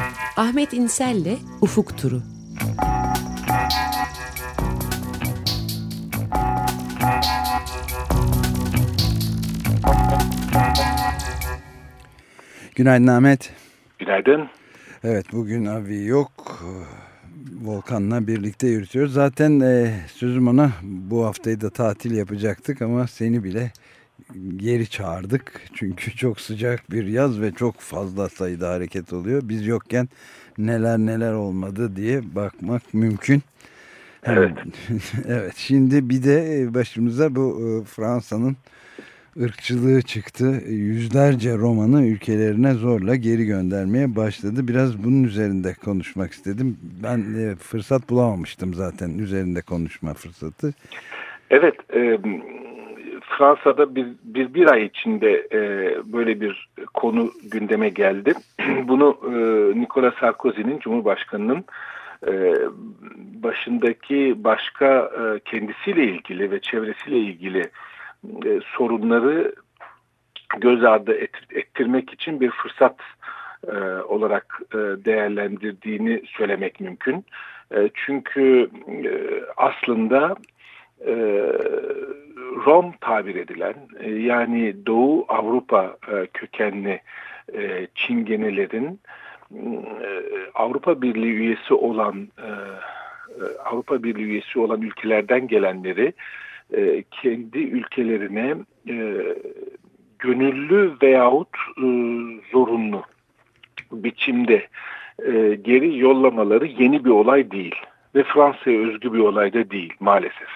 Ahmet İnsel'le Ufuk Turu. Günaydın Ahmet. Günaydın. Evet, bugün avi yok. Volkan'la birlikte yürütüyoruz. Zaten sözüm ona, bu haftayı da tatil yapacaktık ama seni bile geri çağırdık. Çünkü çok sıcak bir yaz ve çok fazla sayıda hareket oluyor. Biz yokken neler neler olmadı diye bakmak mümkün. Evet. Evet, şimdi bir de başımıza bu Fransa'nın ırkçılığı çıktı. Yüzlerce Roman'ı ülkelerine zorla geri göndermeye başladı. Biraz bunun üzerinde konuşmak istedim. Ben fırsat bulamamıştım zaten üzerinde konuşma fırsatı. Evet, Fransa'da bir ay içinde böyle bir konu gündeme geldi. Bunu Nicolas Sarkozy'nin, Cumhurbaşkanı'nın başındaki başka kendisiyle ilgili ve çevresiyle ilgili sorunları göz ardı ettirmek için bir fırsat olarak değerlendirdiğini söylemek mümkün. Çünkü aslında Rom tabir edilen, yani Doğu Avrupa kökenli Çingenelerin Avrupa Birliği üyesi olan ülkelerden gelenleri kendi ülkelerine gönüllü veyahut zorunlu biçimde geri yollamaları yeni bir olay değil ve Fransa'ya özgü bir olay da değil maalesef.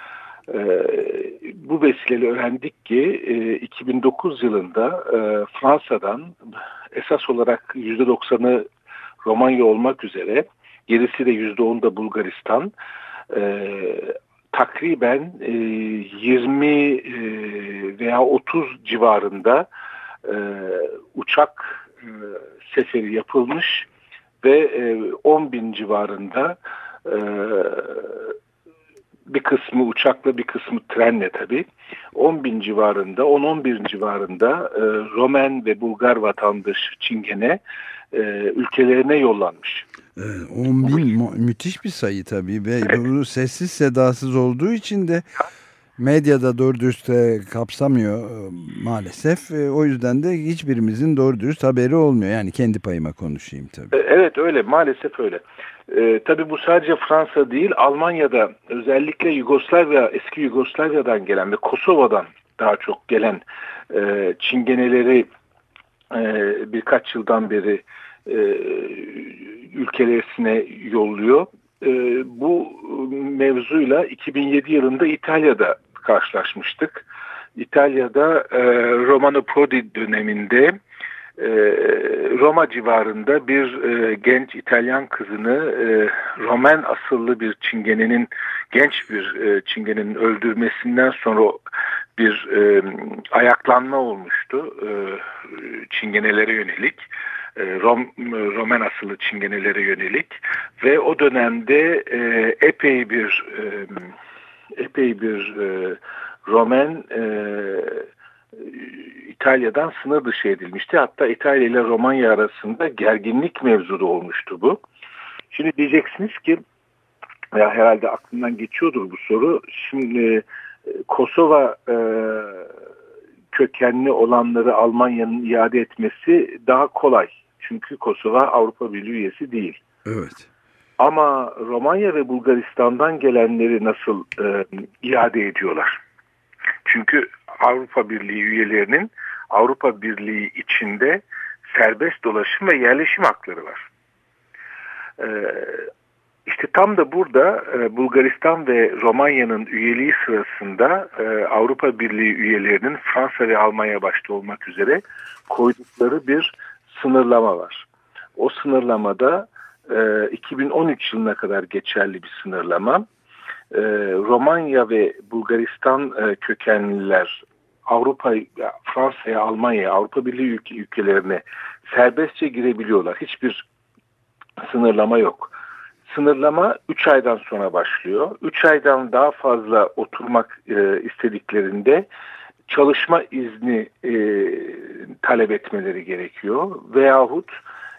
Bu vesileyle öğrendik ki 2009 yılında Fransa'dan esas olarak %90'ı Romanya olmak üzere, gerisi de %10'da Bulgaristan, takriben 20 veya 30 civarında uçak seferi yapılmış ve 10.000 civarında, bir kısmı uçakla bir kısmı trenle tabii, 10.000 civarında, 10-11 civarında Romen ve Bulgar vatandaşı Çingene ülkelerine yollanmış. 10.000 müthiş bir sayı tabii ve evet. Bu sessiz sedasız olduğu için de medyada doğru dürüst kapsamıyor maalesef. O yüzden de hiçbirimizin doğru dürüst haberi olmuyor. Yani kendi payıma konuşayım tabii. Evet, öyle, maalesef öyle. Tabii bu sadece Fransa değil, Almanya'da özellikle eski Yugoslavya'dan gelen ve Kosova'dan daha çok gelen Çingeneleri birkaç yıldan beri ülkelerine yolluyor. Bu mevzuyla 2007 yılında İtalya'da karşılaşmıştık. İtalya'da Romano Prodi döneminde Roma civarında bir genç İtalyan kızını Romen asıllı bir Çingene'nin, genç bir Çingene'nin öldürmesinden sonra bir ayaklanma olmuştu Çingenelere yönelik. Romen asıllı Çingenelere yönelik ve o dönemde epey bir Romen İtalya'dan sınır dışı edilmişti. Hatta İtalya ile Romanya arasında gerginlik mevzuda olmuştu bu. Şimdi diyeceksiniz ki, ya herhalde aklından geçiyordur bu soru. Şimdi Kosova kökenli olanları Almanya'nın iade etmesi daha kolay. Çünkü Kosova Avrupa Birliği üyesi değil. Evet. Ama Romanya ve Bulgaristan'dan gelenleri nasıl iade ediyorlar? Çünkü Avrupa Birliği üyelerinin Avrupa Birliği içinde serbest dolaşım ve yerleşim hakları var. İşte tam da burada Bulgaristan ve Romanya'nın üyeliği sırasında Avrupa Birliği üyelerinin Fransa ve Almanya başta olmak üzere koydukları bir sınırlama var. O sınırlamada 2013 yılına kadar geçerli bir sınırlama. Romanya ve Bulgaristan kökenliler Fransa'ya, Almanya'ya, Avrupa Birliği ülkelerine serbestçe girebiliyorlar. Hiçbir sınırlama yok. Sınırlama 3 aydan sonra başlıyor. 3 aydan daha fazla oturmak istediklerinde çalışma izni talep etmeleri gerekiyor. Veyahut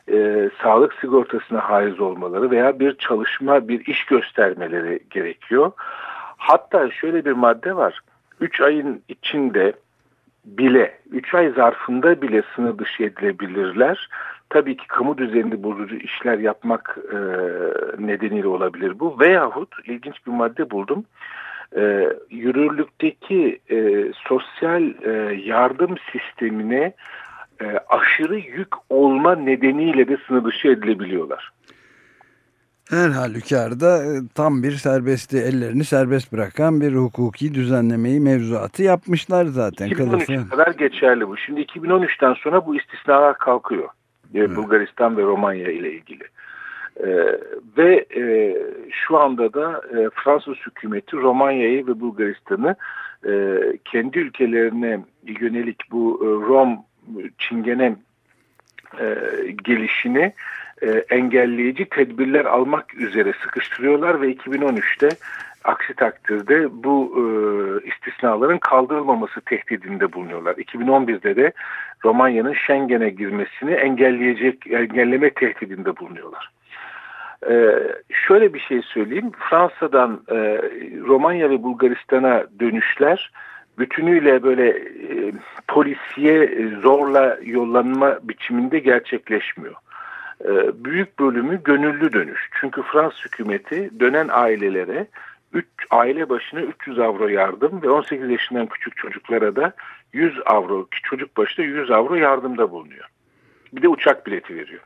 sağlık sigortasına haiz olmaları veya bir çalışma, bir iş göstermeleri gerekiyor. Hatta şöyle bir madde var. 3 ayın içinde bile, 3 ay zarfında bile sınır dışı edilebilirler. Tabii ki kamu düzenini bozucu işler yapmak nedeniyle olabilir bu. Veyahut ilginç bir madde buldum. Yürürlükteki sosyal yardım sistemine aşırı yük olma nedeniyle de sınır dışı edilebiliyorlar. Her halükarda tam bir ellerini serbest bırakan bir hukuki düzenlemeyi, mevzuatı yapmışlar zaten. 2013'e kadar geçerli bu. Şimdi 2013'ten sonra bu istisnalar kalkıyor. Evet. Bulgaristan ve Romanya ile ilgili. Ve şu anda da Fransız hükümeti Romanya'yı ve Bulgaristan'ı kendi ülkelerine yönelik bu Rom Çingene gelişini engelleyici tedbirler almak üzere sıkıştırıyorlar ve 2013'te aksi takdirde bu istisnaların kaldırılmaması tehdidinde bulunuyorlar. 2011'de de Romanya'nın Schengen'e girmesini engelleme tehdidinde bulunuyorlar. Şöyle bir şey söyleyeyim. Fransa'dan Romanya ve Bulgaristan'a dönüşler bütünüyle böyle polisiye zorla yollanma biçiminde gerçekleşmiyor. Büyük bölümü gönüllü dönüş. Çünkü Fransız hükümeti dönen ailelere aile başına 300 avro yardım ve 18 yaşından küçük çocuklara da 100 avro, çocuk başına 100 avro yardımda bulunuyor. Bir de uçak bileti veriyor.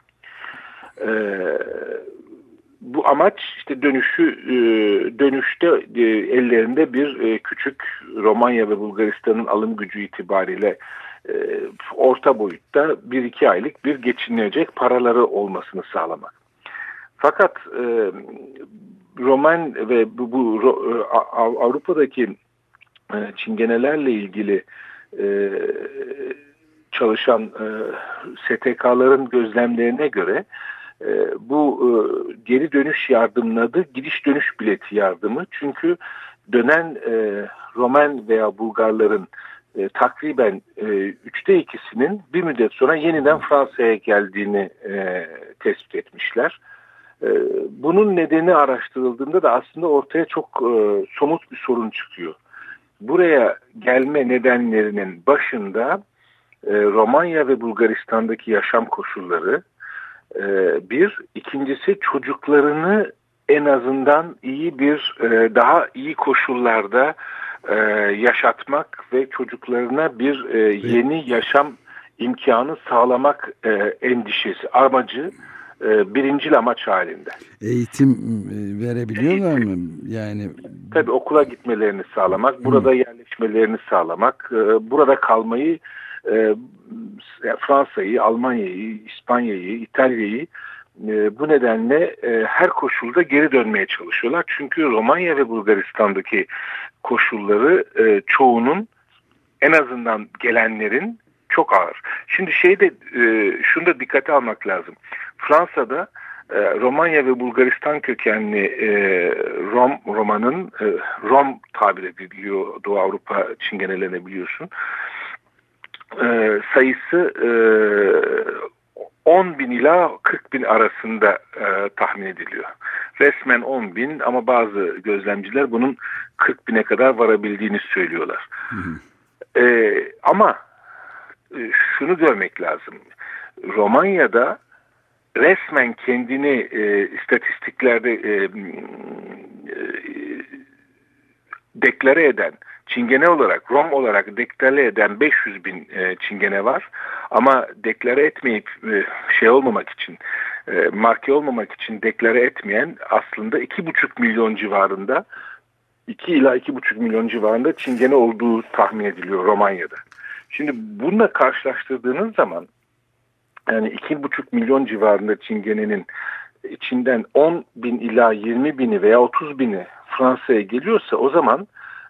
Bu amaç işte dönüşte ellerinde bir küçük Romanya ve Bulgaristan'ın alım gücü itibariyle orta boyutta 1-2 aylık bir geçinecek paraları olmasını sağlamak. Fakat Roman ve Avrupa'daki çingenelerle ilgili çalışan STK'ların gözlemlerine göre bu geri dönüş yardımının adı gidiş dönüş bileti yardımı. Çünkü dönen Roman veya Bulgarların takriben 3'te 2'sinin bir müddet sonra yeniden Fransa'ya geldiğini tespit etmişler. Bunun nedeni araştırıldığında da aslında ortaya çok somut bir sorun çıkıyor. Buraya gelme nedenlerinin başında Romanya ve Bulgaristan'daki yaşam koşulları, ikincisi çocuklarını en azından daha iyi koşullarda yaşatmak ve çocuklarına bir yeni yaşam imkanı sağlamak endişesi, amacı birincil amaç halinde. Eğitim verebiliyorlar mı? Yani tabii okula gitmelerini sağlamak, burada yerleşmelerini sağlamak, burada kalmayı, Fransa'yı, Almanya'yı, İspanya'yı, İtalya'yı bu nedenle her koşulda geri dönmeye çalışıyorlar. Çünkü Romanya ve Bulgaristan'daki koşulları çoğunun, en azından gelenlerin çok ağır. Şimdi şunu da dikkate almak lazım. Fransa'da Romanya ve Bulgaristan kökenli Roma'nın Rom tabir ediliyor Doğu Avrupa çingenelerine, biliyorsun. Sayısı 10.000 ila 40.000 arasında tahmin ediliyor. Resmen 10.000 ama bazı gözlemciler bunun 40.000'e kadar varabildiğini söylüyorlar. Ama şunu görmek lazım. Romanya'da resmen kendini istatistiklerde deklare eden, çingene olarak, Rom olarak deklare eden 500.000 çingene var. Ama deklare etmeyip olmamak için, marke olmamak için deklare etmeyen aslında 2,5 milyon civarında, 2 ila 2,5 milyon civarında çingene olduğu tahmin ediliyor Romanya'da. Şimdi bununla karşılaştırdığınız zaman, yani 2,5 milyon civarında çingenenin içinden 10.000 ila 20.000'i veya 30.000'i Fransa'ya geliyorsa, o zaman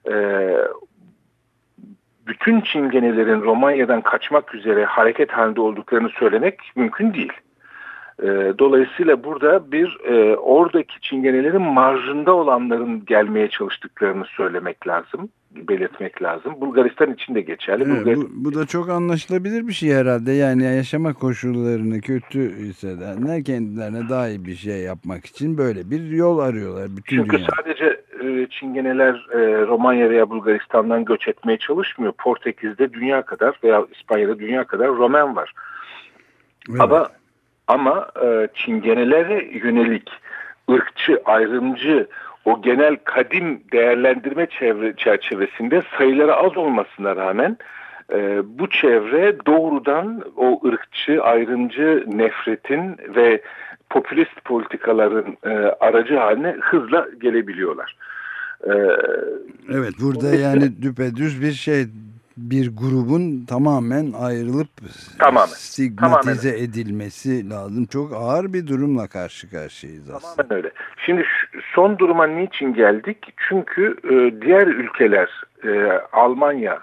bütün çingenelerin Romanya'dan kaçmak üzere hareket halinde olduklarını söylemek mümkün değil. Dolayısıyla burada oradaki çingenelerin marjında olanların gelmeye çalıştıklarını söylemek lazım. belirtmek lazım. Bulgaristan için de geçerli. Evet, bu da çok anlaşılabilir bir şey herhalde. Yani yaşama koşullarını kötü hissedenler kendilerine daha iyi bir şey yapmak için böyle bir yol arıyorlar. Çünkü sadece Çingeneler Romanya veya Bulgaristan'dan göç etmeye çalışmıyor. Portekiz'de dünya kadar veya İspanya'da dünya kadar Romen var. Evet. Ama Çingenelere yönelik ırkçı, ayrımcı, o genel kadim değerlendirme çerçevesinde sayıları az olmasına rağmen bu çevre doğrudan o ırkçı, ayrımcı nefretin ve popülist politikaların aracı haline hızla gelebiliyorlar. Evet, burada yani düpedüz bir grubun tamamen ayrılıp stigmatize edilmesi lazım. Çok ağır bir durumla karşı karşıyayız aslında. Tamamen öyle. Şimdi son duruma niçin geldik? Çünkü diğer ülkeler, Almanya,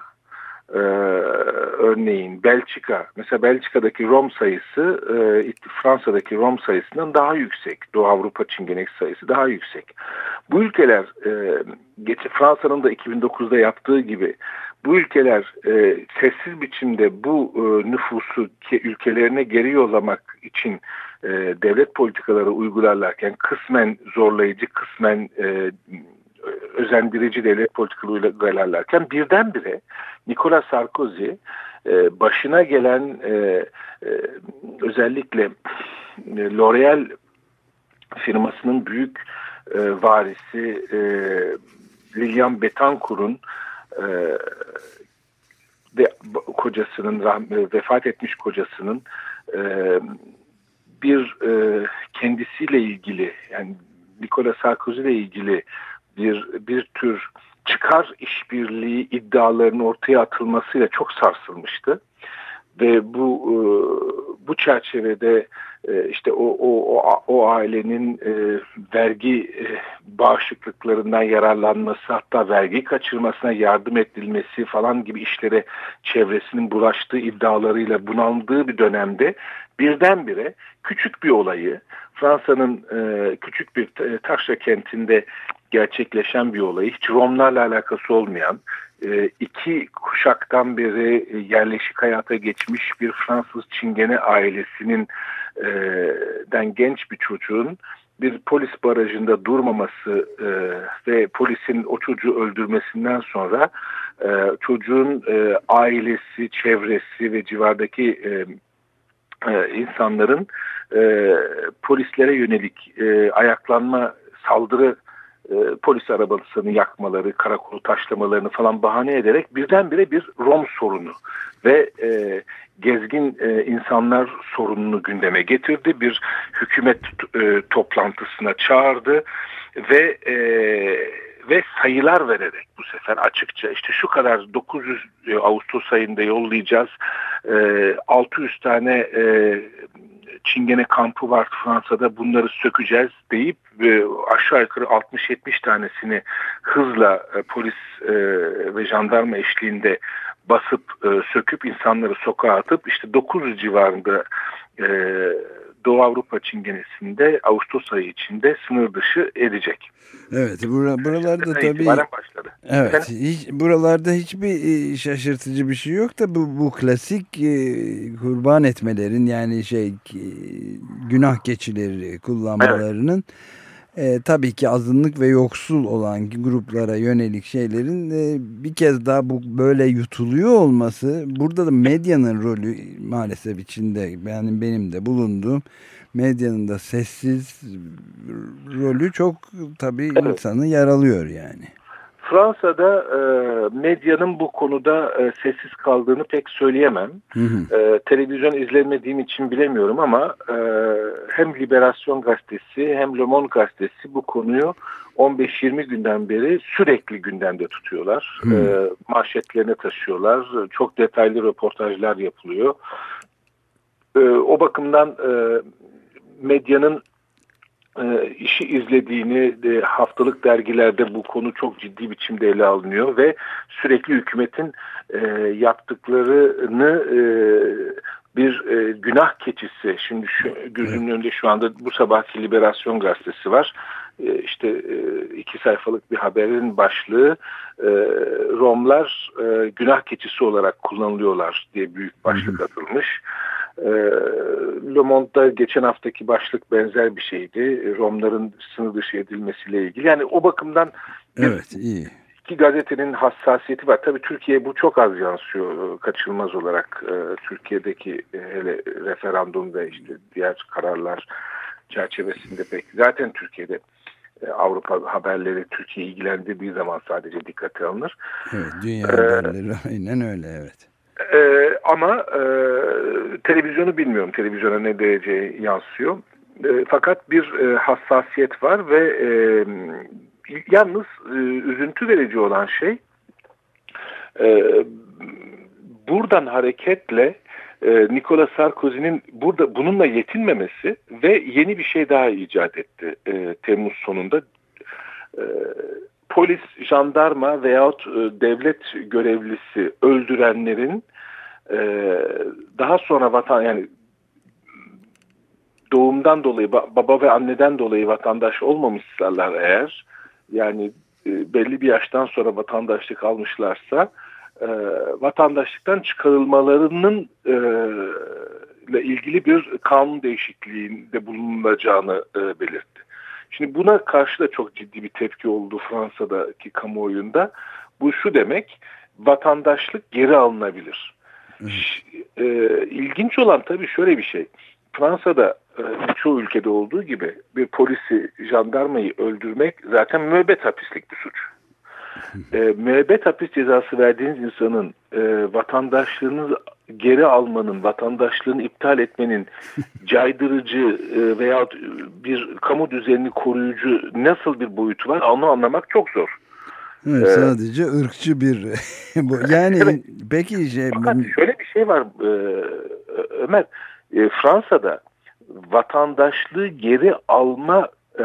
örneğin Belçika, mesela Belçika'daki Rom sayısı Fransa'daki Rom sayısından daha yüksek. Doğu Avrupa Çingenek sayısı daha yüksek. Bu ülkeler Fransa'nın da 2009'da yaptığı gibi bu ülkeler sessiz biçimde bu nüfusu ülkelerine geri yollamak için devlet politikaları uygularlarken kısmen zorlayıcı, kısmen özendirici devlet politikaları uygularlarken birdenbire Nicolas Sarkozy başına gelen özellikle L'Oréal firmasının büyük varisi Lilian Bettencourt'un ve kocasının vefat etmiş kocasının bir kendisiyle ilgili, yani Nicolas Sarkozy ile ilgili bir tür çıkar işbirliği iddialarının ortaya atılmasıyla çok sarsılmıştı ve bu çerçevede işte o ailenin vergi bağışıklıklarından yararlanması, hatta vergi kaçırmasına yardım edilmesi falan gibi işlere çevresinin bulaştığı iddialarıyla bunaldığı bir dönemde birdenbire küçük bir olayı, Fransa'nın küçük bir taşra kentinde gerçekleşen bir olayı, hiç Romlarla alakası olmayan, 2 kuşaktan beri yerleşik hayata geçmiş bir Fransız Çingene ailesinin genç bir çocuğun bir polis barajında durmaması ve polisin o çocuğu öldürmesinden sonra çocuğun ailesi, çevresi ve civardaki insanların polislere yönelik ayaklanma, saldırı, polis arabasını yakmaları, karakolu taşlamalarını falan bahane ederek birdenbire bir Rom sorunu ve gezgin insanlar sorununu gündeme getirdi. Bir hükümet toplantısına çağırdı ve sayılar vererek bu sefer açıkça işte şu kadar 900 Ağustos ayında yollayacağız, 600 tane Çingene kampı var Fransa'da, bunları sökeceğiz deyip aşağı yukarı 60-70 tanesini hızla polis ve jandarma eşliğinde basıp söküp insanları sokağa atıp işte 900 civarında Doğu Avrupa Çingenesinde Ağustos ayı içinde sınır dışı edecek. Evet, buralarda tabii başladı. Evet, buralarda hiçbir şaşırtıcı bir şey yok da bu klasik kurban etmelerin, yani günah keçileri kullanmalarının tabii ki azınlık ve yoksul olan gruplara yönelik şeylerin bir kez daha böyle yutuluyor olması, burada da medyanın rolü maalesef içinde, yani benim de bulunduğum medyanın da sessiz rolü çok tabii insanı yaralıyor yani. Fransa'da medyanın bu konuda sessiz kaldığını pek söyleyemem. Televizyon izlemediğim için bilemiyorum ama hem Liberasyon gazetesi hem Le Monde gazetesi bu konuyu 15-20 günden beri sürekli gündemde tutuyorlar. Manşetlerine taşıyorlar. Çok detaylı röportajlar yapılıyor. O bakımdan medyanın işi izlediğini, haftalık dergilerde bu konu çok ciddi biçimde ele alınıyor ve sürekli hükümetin yaptıklarını bir günah keçisi. Şimdi gözümün önünde şu anda bu sabahki Liberasyon gazetesi var. işte 2 sayfalık bir haberin başlığı Romlar günah keçisi olarak kullanılıyorlar diye büyük başlık atılmış. Le Monde'da geçen haftaki başlık benzer bir şeydi. Romların sınır dışı edilmesiyle ilgili. Yani o bakımdan evet, iyi. İki gazetenin hassasiyeti var. Tabii Türkiye'ye bu çok az yansıyor kaçınılmaz olarak. Türkiye'deki hele referandum ve işte diğer kararlar çerçevesinde pek. Zaten Türkiye'de Avrupa haberleri Türkiye'yi ilgilendirdiği zaman sadece dikkate alınır. Evet, dünya haberleri aynen öyle, evet. Ama televizyonu bilmiyorum. Televizyona ne derece yansıyor. Fakat bir hassasiyet var ve yalnız üzüntü verici olan şey buradan hareketle Nicolas Sarkozy'nin burada bununla yetinmemesi ve yeni bir şey daha icat etti Temmuz sonunda. Polis, jandarma veyahut devlet görevlisi öldürenlerin daha sonra yani doğumdan dolayı baba ve anneden dolayı vatandaş olmamışsalar eğer, yani belli bir yaştan sonra vatandaşlık almışlarsa vatandaşlıktan çıkarılmalarının ile ilgili bir kanun değişikliğinde bulunulacağını belirtti. Şimdi buna karşı da çok ciddi bir tepki oldu Fransa'daki kamuoyunda. Bu şu demek, vatandaşlık geri alınabilir. İlginç olan tabii şöyle bir şey. Fransa'da çoğu ülkede olduğu gibi bir polisi, jandarmayı öldürmek zaten müebbet hapislik bir suç. Müebbet hapis cezası verdiğiniz insanın vatandaşlığını geri almanın, vatandaşlığını iptal etmenin caydırıcı veya bir kamu düzenini koruyucu nasıl bir boyutu var, onu anlamak çok zor. Evet, sadece ırkçı bir yani evet. Peki fakat şöyle bir şey var Ömer, Fransa'da vatandaşlığı geri alma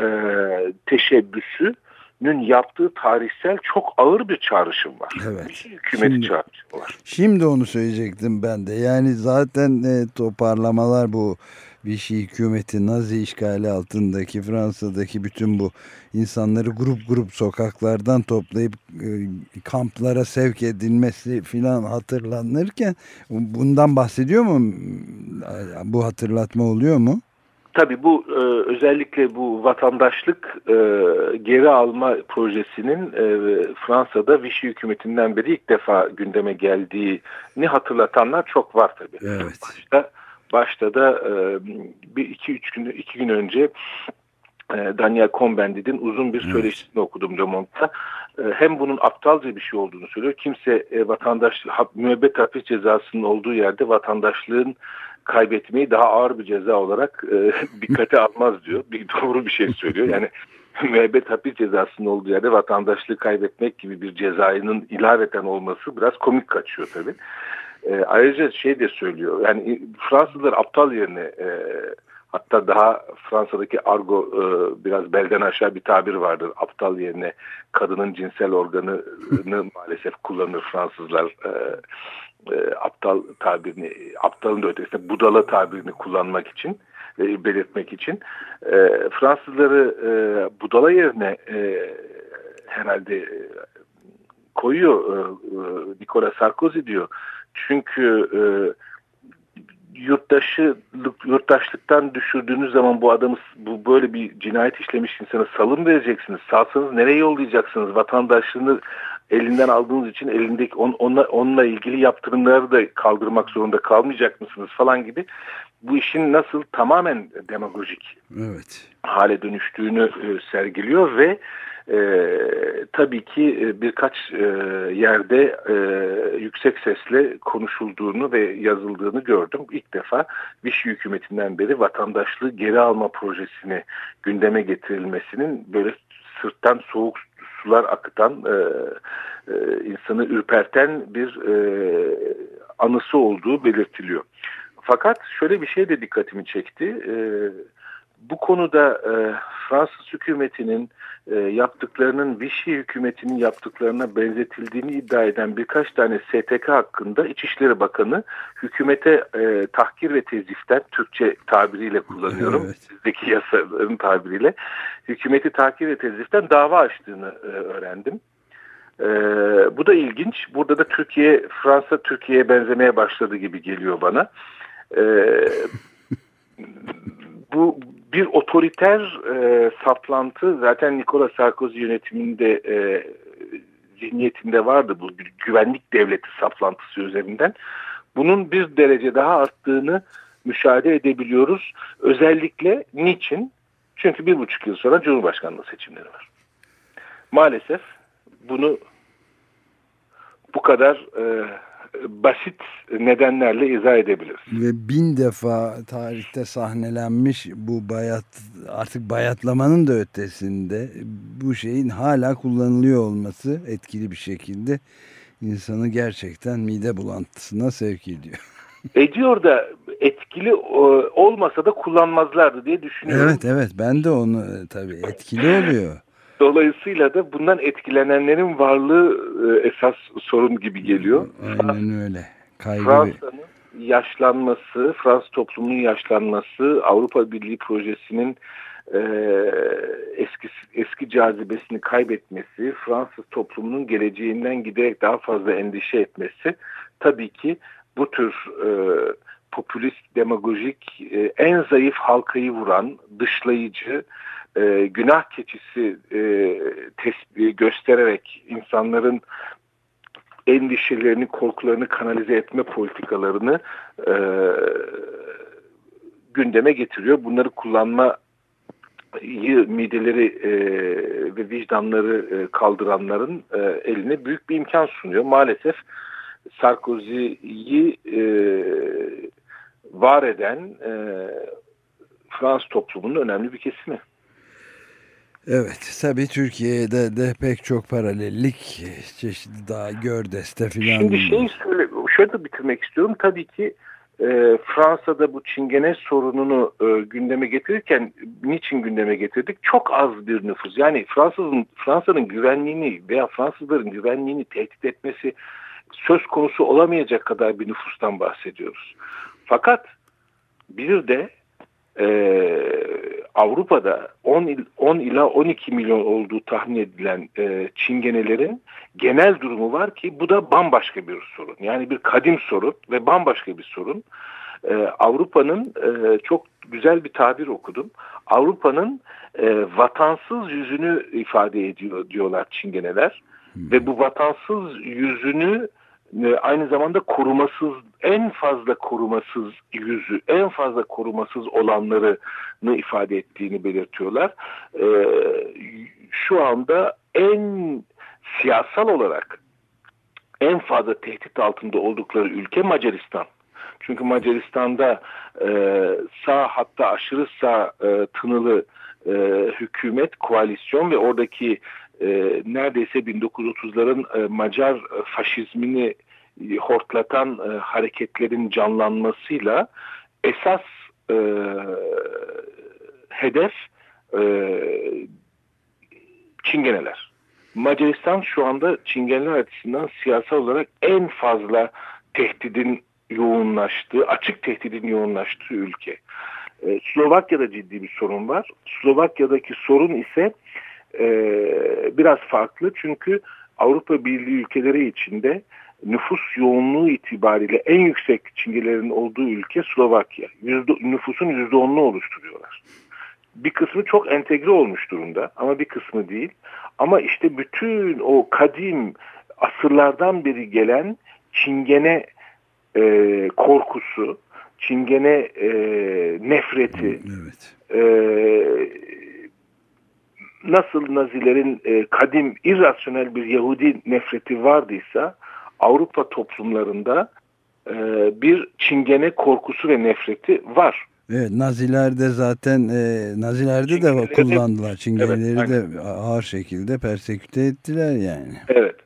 teşebbüsünün yaptığı tarihsel çok ağır bir çağrışım var. Evet. Hükümeti çağrışım var. Şimdi onu söyleyecektim ben de. Yani zaten toparlamalar, bu Vichy hükümeti, Nazi işgali altındaki Fransa'daki bütün bu insanları grup sokaklardan toplayıp kamplara sevk edilmesi filan hatırlanırken bundan bahsediyor mu? Bu hatırlatma oluyor mu? Tabii bu özellikle bu vatandaşlık geri alma projesinin Fransa'da Vichy hükümetinden beri ilk defa gündeme geldiğini hatırlatanlar çok var tabii. Evet. Başta da iki gün önce Daniel Cohn-Bendit'in uzun bir söyleşisini okudum Le Monde'da. Hem bunun aptalca bir şey olduğunu söylüyor. Kimse müebbet hapis cezasının olduğu yerde vatandaşlığın kaybetmeyi daha ağır bir ceza olarak dikkate almaz diyor. Doğru bir şey söylüyor. Yani müebbet hapis cezasının olduğu yerde vatandaşlığı kaybetmek gibi bir cezanın ilaveten olması biraz komik kaçıyor tabii. Ayrıca şey de söylüyor. Yani Fransızlar aptal yerine hatta daha Fransa'daki argo biraz belden aşağı bir tabir vardır. Aptal yerine kadının cinsel organını maalesef kullanır Fransızlar. Aptal tabirini, aptalın da ötesinde budala tabirini kullanmak için, belirtmek için Fransızları budala yerine herhalde koyuyor Nicolas Sarkozy diyor. Çünkü yurttaşlıktan düşürdüğünüz zaman bu adamı, bu böyle bir cinayet işlemiş insanı salın vereceksiniz. Salsanız nereye yollayacaksınız? Vatandaşlığını elinden aldığınız için elindeki onunla ilgili yaptırımları da kaldırmak zorunda kalmayacak mısınız falan gibi, bu işin nasıl tamamen demagojik hale dönüştüğünü sergiliyor ve tabii ki birkaç yerde yüksek sesle konuşulduğunu ve yazıldığını gördüm. İlk defa Vichy hükümetinden beri vatandaşlığı geri alma projesini gündeme getirilmesinin böyle sırttan soğuk sular akıtan, insanı ürperten bir anısı olduğu belirtiliyor. Fakat şöyle bir şey de dikkatimi çekti. bu konuda Fransız hükümetinin yaptıklarının Vichy hükümetinin yaptıklarına benzetildiğini iddia eden birkaç tane STK hakkında İçişleri Bakanı hükümete tahkir ve teziften, Türkçe tabiriyle kullanıyorum, evet, sizdeki yasaların tabiriyle, hükümeti tahkir ve teziften dava açtığını öğrendim. Bu da ilginç. Burada da Fransa Türkiye'ye benzemeye başladı gibi geliyor bana. Bu bir otoriter saplantı zaten Nicolas Sarkozy yönetiminde zihniyetinde vardı, bu güvenlik devleti saplantısı üzerinden. Bunun bir derece daha arttığını müşahede edebiliyoruz. Özellikle niçin? Çünkü 1,5 yıl sonra Cumhurbaşkanlığı seçimleri var. Maalesef bunu bu kadar basit nedenlerle izah edebiliriz. Ve 1000 defa tarihte sahnelenmiş bu artık bayatlamanın da ötesinde bu şeyin hala kullanılıyor olması etkili bir şekilde insanı gerçekten mide bulantısına sevk ediyor. Ediyor da etkili olmasa da kullanmazlardı diye düşünüyorum. Evet, ben de onu tabii etkili oluyor. Dolayısıyla da bundan etkilenenlerin varlığı esas sorun gibi geliyor. Aynen öyle. Fransa'nın yaşlanması, Fransız toplumunun yaşlanması, Avrupa Birliği projesinin eski cazibesini kaybetmesi, Fransız toplumunun geleceğinden giderek daha fazla endişe etmesi tabii ki bu tür popülist, demagojik, en zayıf halkayı vuran, dışlayıcı, günah keçisi göstererek insanların endişelerini, korkularını kanalize etme politikalarını gündeme getiriyor. Bunları kullanmayı mideleri ve vicdanları kaldıranların eline büyük bir imkan sunuyor. Maalesef Sarkozy'yi var eden Fransız toplumunun önemli bir kesimi. Evet, tabii Türkiye'de de pek çok paralellik, çeşitli daha Gördes'te filan. Şimdi şöyle bitirmek istiyorum. Tabii ki Fransa'da bu Çingene sorununu gündeme getirirken niçin gündeme getirdik? Çok az bir nüfus. Yani Fransa'nın güvenliğini veya Fransızların güvenliğini tehdit etmesi söz konusu olamayacak kadar bir nüfustan bahsediyoruz. Fakat bir de Avrupa'da 10 ila 12 milyon olduğu tahmin edilen Çingenelerin genel durumu var ki bu da bambaşka bir sorun. Yani bir kadim sorun ve bambaşka bir sorun. Avrupa'nın çok güzel bir tabir okudum. Avrupa'nın vatansız yüzünü ifade ediyor diyorlar Çingeneler. Ve bu vatansız yüzünü aynı zamanda en fazla korumasız olanlarını ifade ettiğini belirtiyorlar. Şu anda siyasal olarak en fazla tehdit altında oldukları ülke Macaristan. Çünkü Macaristan'da hatta aşırı sağ tınılı hükümet, koalisyon ve oradaki neredeyse 1930'ların Macar faşizmini hortlatan hareketlerin canlanmasıyla esas hedef Çingeneler. Macaristan şu anda Çingeneler açısından siyasal olarak en fazla açık tehdidin yoğunlaştığı ülke. Slovakya'da ciddi bir sorun var. Slovakya'daki sorun ise biraz farklı çünkü Avrupa Birliği ülkeleri içinde nüfus yoğunluğu itibariyle en yüksek Çingelerin olduğu ülke Slovakya. Nüfusun %10'unu oluşturuyorlar. Bir kısmı çok entegre olmuş durumda ama bir kısmı değil. Ama işte bütün o kadim asırlardan beri gelen Çingene korkusu, Çingene nefreti, evet. Nasıl Nazilerin kadim irrasyonel bir Yahudi nefreti vardıysa Avrupa toplumlarında bir Çingene korkusu ve nefreti var. Evet, Nazilerde zaten Nazilerde de kullandılar. Çingeneleri evet, de ağır şekilde perseküte ettiler yani. Evet.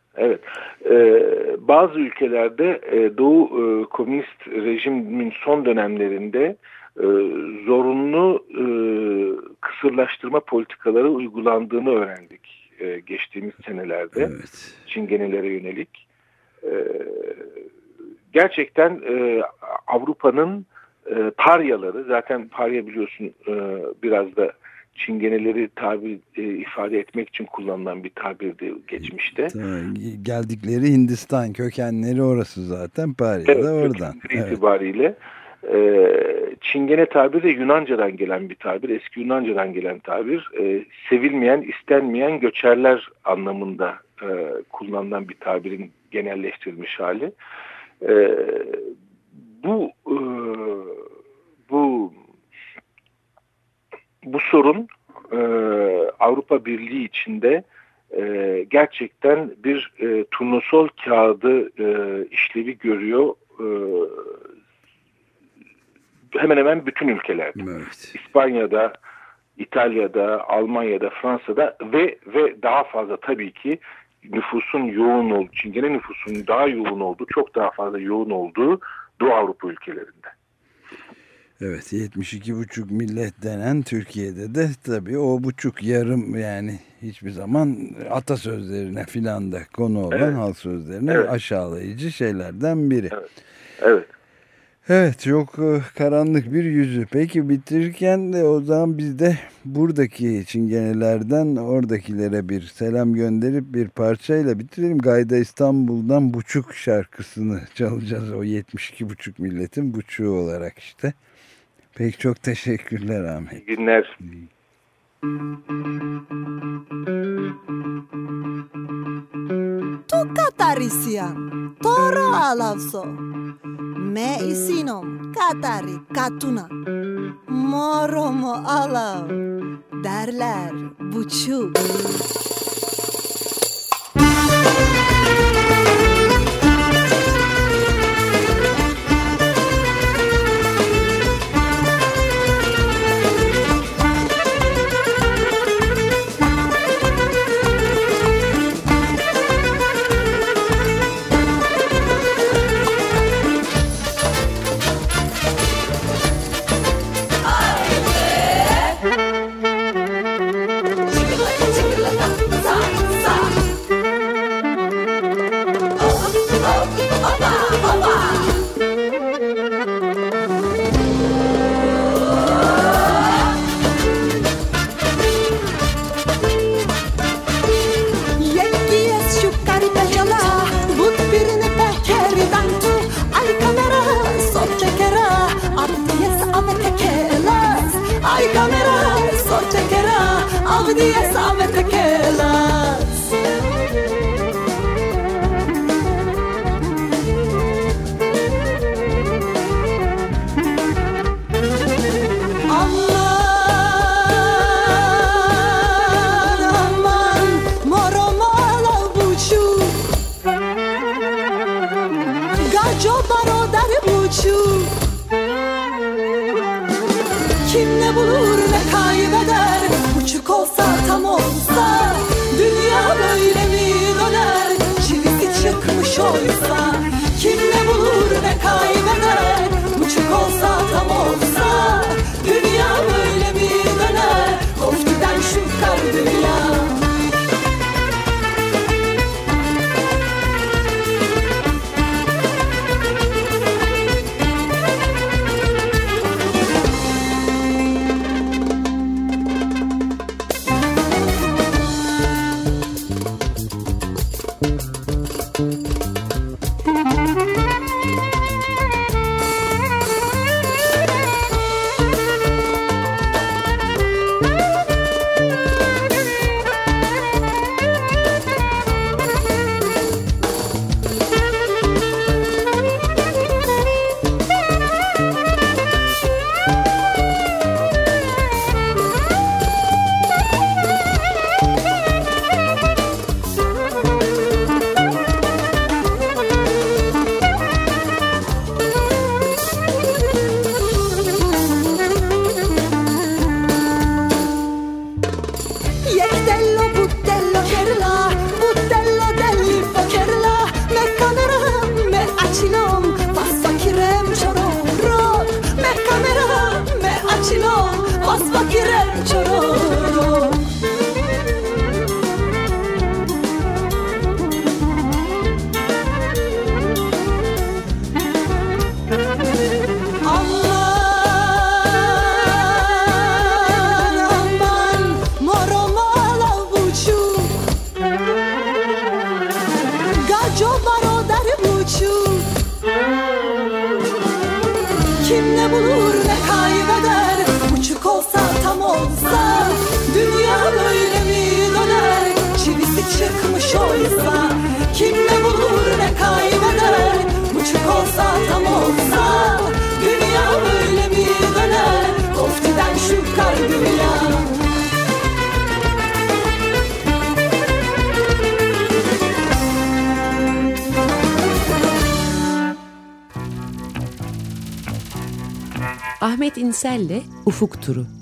Bazı ülkelerde Doğu komünist rejimin son dönemlerinde zorunlu kısırlaştırma politikaları uygulandığını öğrendik geçtiğimiz senelerde. Evet. Çingenelere yönelik. Gerçekten Avrupa'nın paryaları, zaten parya biliyorsun biraz da Çingeneleri ifade etmek için kullanılan bir tabirdi geçmişte. Geldikleri Hindistan, kökenleri orası zaten, parya da oradan. İtibariyle Çingene tabiri de Yunanca'dan gelen bir tabir, eski Yunanca'dan gelen tabir. Sevilmeyen, istenmeyen göçerler anlamında kullanılan bir tabirin genelleştirilmiş hali. Bu sorun Avrupa Birliği içinde gerçekten bir turnusol kağıdı işlevi görüyor hemen hemen bütün ülkelerde. Evet. İspanya'da, İtalya'da, Almanya'da, Fransa'da ve daha fazla tabii ki nüfusun yoğun olduğu, Çingene nüfusunun daha yoğun olduğu, çok daha fazla yoğun olduğu Doğu Avrupa ülkelerinde. Evet, 72,5 millet denen Türkiye'de de tabii o buçuk yarım, yani hiçbir zaman atasözlerine filan da konu olan halk sözlerine aşağılayıcı şeylerden biri. Evet. Evet, çok karanlık bir yüzü. Peki bitirirken de o zaman biz de buradaki Çingenelerden oradakilere bir selam gönderip bir parçayla bitirelim. Gayda İstanbul'dan Buçuk şarkısını çalacağız. O 72,5 milletin buçuğu olarak işte. Peki, çok teşekkürler Ahmet. İyi günler. Tu katarisian, toro alavso. Me isinom katari katuna. Moromo alav derler buçuk. Kim ne bulur ne kaybeder, buçuk olsa tam olsa, dünya böyle mi döner, çivisi çıkmış oysa. Kim ne bulur ne kaybeder, buçuk olsa tam olsa, dünya böyle mi döner, of giden şu kar dünya. Ahmet İnsel'le Ufuk Turu.